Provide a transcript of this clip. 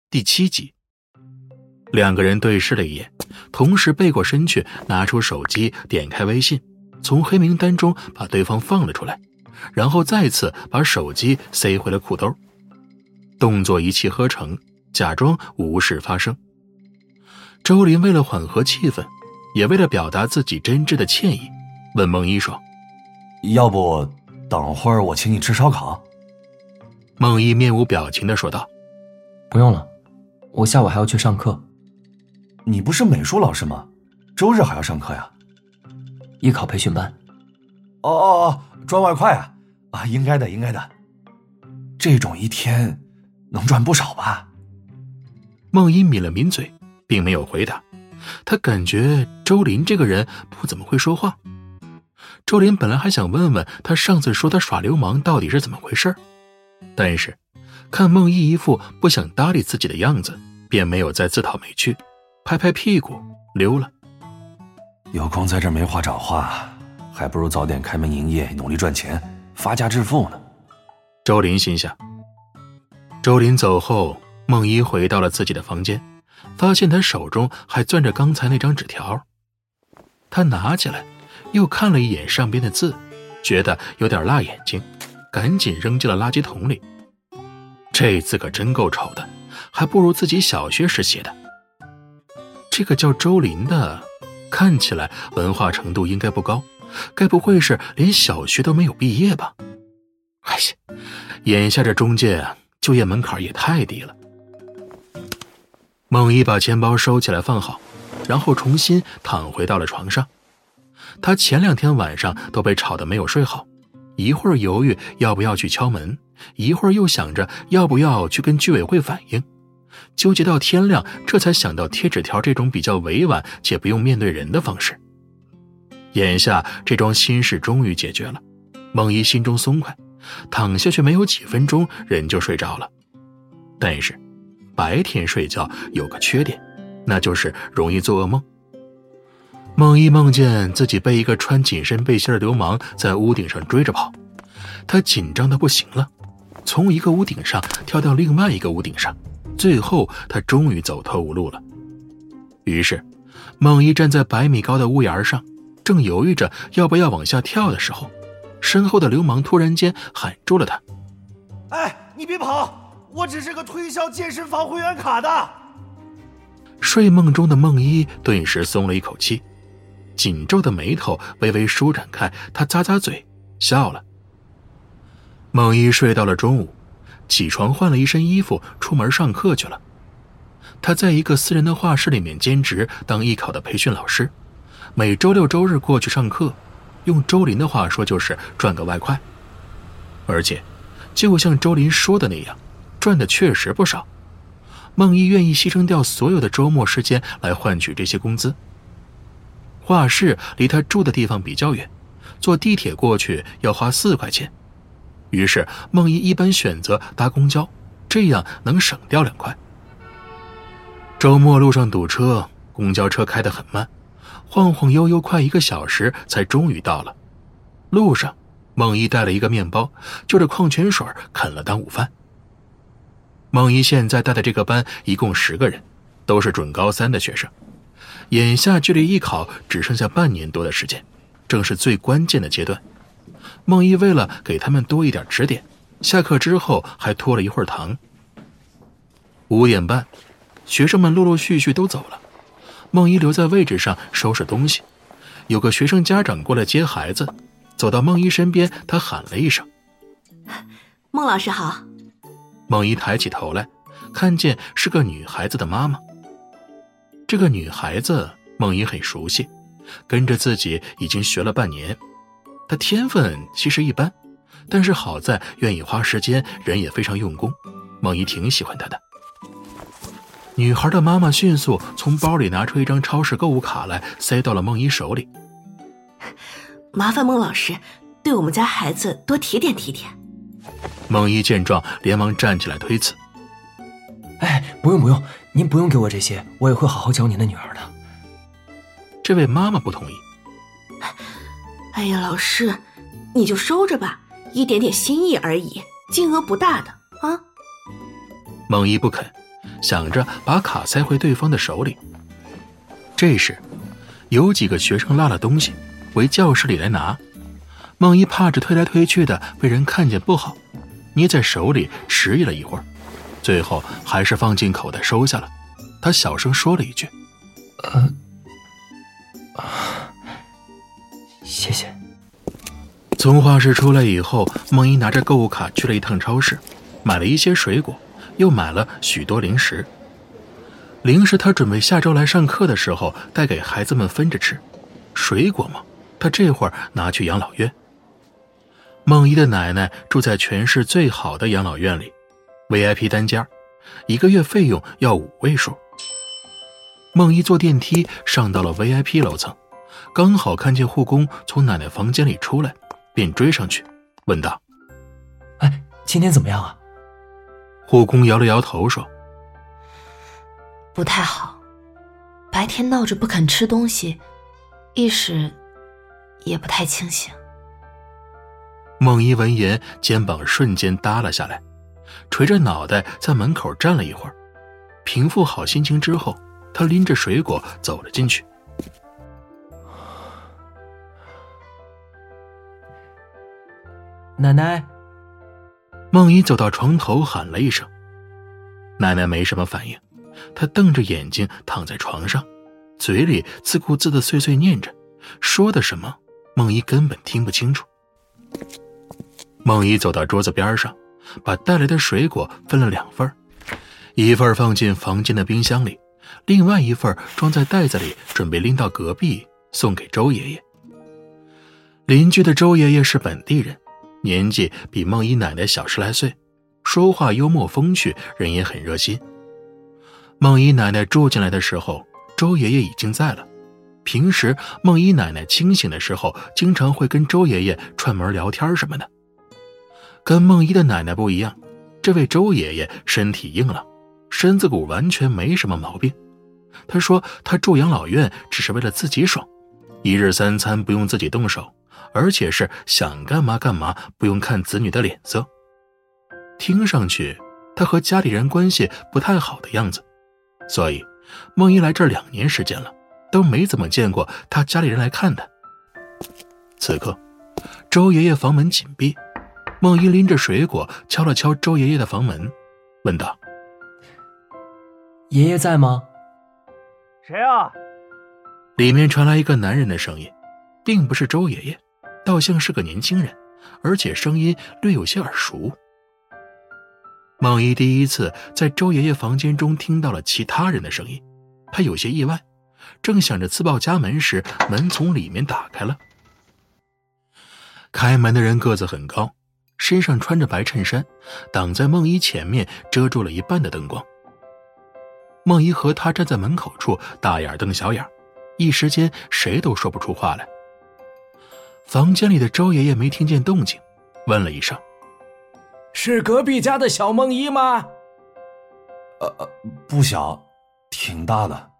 第7集。两个人对视了一眼，同时背过身去，拿出手机，点开微信，从黑名单中把对方放了出来，然后再次把手机塞回了裤兜，动作一气呵成，假装无事发生。周林为了缓和气氛，也为了表达自己真挚的歉意，问孟一说： 要不等会儿我请你吃烧烤？ 孟一面无表情地说道： 不用了，我下午还要去上课。 你不是美术老师吗？周日还要上课呀？ 艺考培训班。 赚外快啊！应该的。这种一天能赚不少吧？ 孟一抿了抿嘴，并没有回答。他感觉周林这个人不怎么会说话。周林本来还想问问他上次说他耍流氓到底是怎么回事，但是看孟一一副不想搭理自己的样子，便没有再自讨没趣，拍拍屁股溜了。 有空在这没话找话，还不如早点开门营业，努力赚钱，发家致富呢。 周林心想。周林走后，孟一回到了自己的房间，发现他手中还攥着刚才那张纸条。他拿起来又看了一眼上边的字，觉得有点辣眼睛，赶紧扔进了垃圾桶里。这字可真够丑的，还不如自己小学时写的。这个叫周林的，看起来文化程度应该不高，该不会是连小学都没有毕业吧？哎呀，眼下这中介就业门槛也太低了。孟一把钱包收起来放好，然后重新躺回到了床上。他前2天晚上都被吵得没有睡好，一会儿犹豫要不要去敲门，一会儿又想着要不要去跟居委会反映，纠结到天亮，这才想到贴纸条这种比较委婉且不用面对人的方式。眼下这桩心事终于解决了，孟一心中松快，躺下去没有几分钟，人就睡着了。但是白天睡觉有个缺点，那就是容易做噩梦。孟一梦见自己被一个穿紧身背心的流氓在屋顶上追着跑，他紧张得不行了，从一个屋顶上跳到另外一个屋顶上，最后他终于走投无路了。于是孟一站在100米高的屋檐上，正犹豫着要不要往下跳的时候，身后的流氓突然间喊住了他： 你别跑，我只是个推销健身房会员卡的。 睡梦中的孟一顿时松了一口气，紧皱的眉头微微舒展开，他咂咂嘴笑了。孟一睡到了中午，起床换了一身衣服出门上课去了。他在一个私人的画室里面兼职当艺考的培训老师，每周6周日过去上课，用周林的话说就是赚个外快。而且就像周林说的那样，赚的确实不少。孟一愿意牺牲掉所有的周末时间来换取这些工资。画室离他住的地方比较远，坐地铁过去要花4块钱，于是孟一一般选择搭公交，这样能省掉2块。周末路上堵车，公交车开得很慢，晃晃悠悠快1个小时才终于到了。路上孟一带了一个面包，就着矿泉水啃了当午饭。孟一现在带的这个班一共10个人，都是准高3的学生。眼下距离艺考只剩下半年多的时间，正是最关键的阶段。孟一为了给他们多一点指点，下课之后还拖了一会儿堂。5点半，学生们陆陆续续都走了，孟一留在位置上收拾东西。有个学生家长过来接孩子，走到孟一身边，他喊了一声： 孟老师好。 孟一抬起头来，看见是个女孩子的妈妈。这个女孩子孟一很熟悉，跟着自己已经学了半年。她天分其实一般，但是好在愿意花时间，人也非常用功，孟一挺喜欢她的。女孩的妈妈迅速从包里拿出一张超市购物卡来，塞到了孟一手里。 麻烦孟老师对我们家孩子多提点提点。 孟一见状连忙站起来推辞： 不用，您不用给我这些，我也会好好教您的女儿的。 这位妈妈不同意： 哎呀，老师，你就收着吧，一点点心意而已，金额不大的啊。 孟一不肯， 想着把卡塞回对方的手里。这时，有几个学生落了东西，回教室里来拿。梦一怕着推来推去的被人看见不好，捏在手里迟疑了一会儿，最后还是放进口袋收下了。他小声说了一句：“ 谢谢。” 从画室出来以后，梦一拿着购物卡去了一趟超市，买了一些水果，又买了许多零食。零食他准备下周来上课的时候带给孩子们分着吃，水果嘛，他这会儿拿去养老院。梦一的奶奶住在全市最好的养老院里， VIP 单间，1个月费用要5位数。梦一坐电梯上到了 VIP 楼层，刚好看见护工从奶奶房间里出来，便追上去问道：“ 哎，今天怎么样啊？” 护工摇了摇头说：“ 不太好，白天闹着不肯吃东西，意识也不太清醒。” 梦一闻言，肩膀瞬间耷了下来，垂着脑袋在门口站了一会儿，平复好心情之后，他拎着水果走了进去。 奶奶。 梦一走到床头喊了一声，奶奶没什么反应，她瞪着眼睛躺在床上，嘴里自顾自地碎碎念着，说的什么梦一根本听不清楚。梦一走到桌子边上，把带来的水果分了2份，一份放进房间的冰箱里，另外一份装在袋子里，准备拎到隔壁送给周爷爷。邻居的周爷爷是本地人，年纪比梦一奶奶小10来岁，说话幽默风趣，人也很热心。梦一奶奶住进来的时候，周爷爷已经在了。平时梦一奶奶清醒的时候，经常会跟周爷爷串门聊天什么的。跟梦一的奶奶不一样，这位周爷爷身体硬朗，身子骨完全没什么毛病。他说他住养老院只是为了自己爽，1日3餐不用自己动手，而且是想干嘛干嘛，不用看子女的脸色。听上去他和家里人关系不太好的样子，所以梦一来这2年时间了，都没怎么见过他家里人来看他。此刻周爷爷房门紧闭，梦一拎着水果敲了敲周爷爷的房门，问道：“ 爷爷在吗？”“ 谁啊？” 里面传来一个男人的声音，并不是周爷爷，倒像是个年轻人，而且声音略有些耳熟。梦一第一次在周爷爷房间中听到了其他人的声音，他有些意外，正想着自报家门时，门从里面打开了。开门的人个子很高，身上穿着白衬衫，挡在梦一前面，遮住了一半的灯光。梦一和他站在门口处，大眼瞪小眼，一时间谁都说不出话来。房间里的周爷爷没听见动静，问了一声：“ 是隔壁家的小梦一吗？” 不小，挺大的。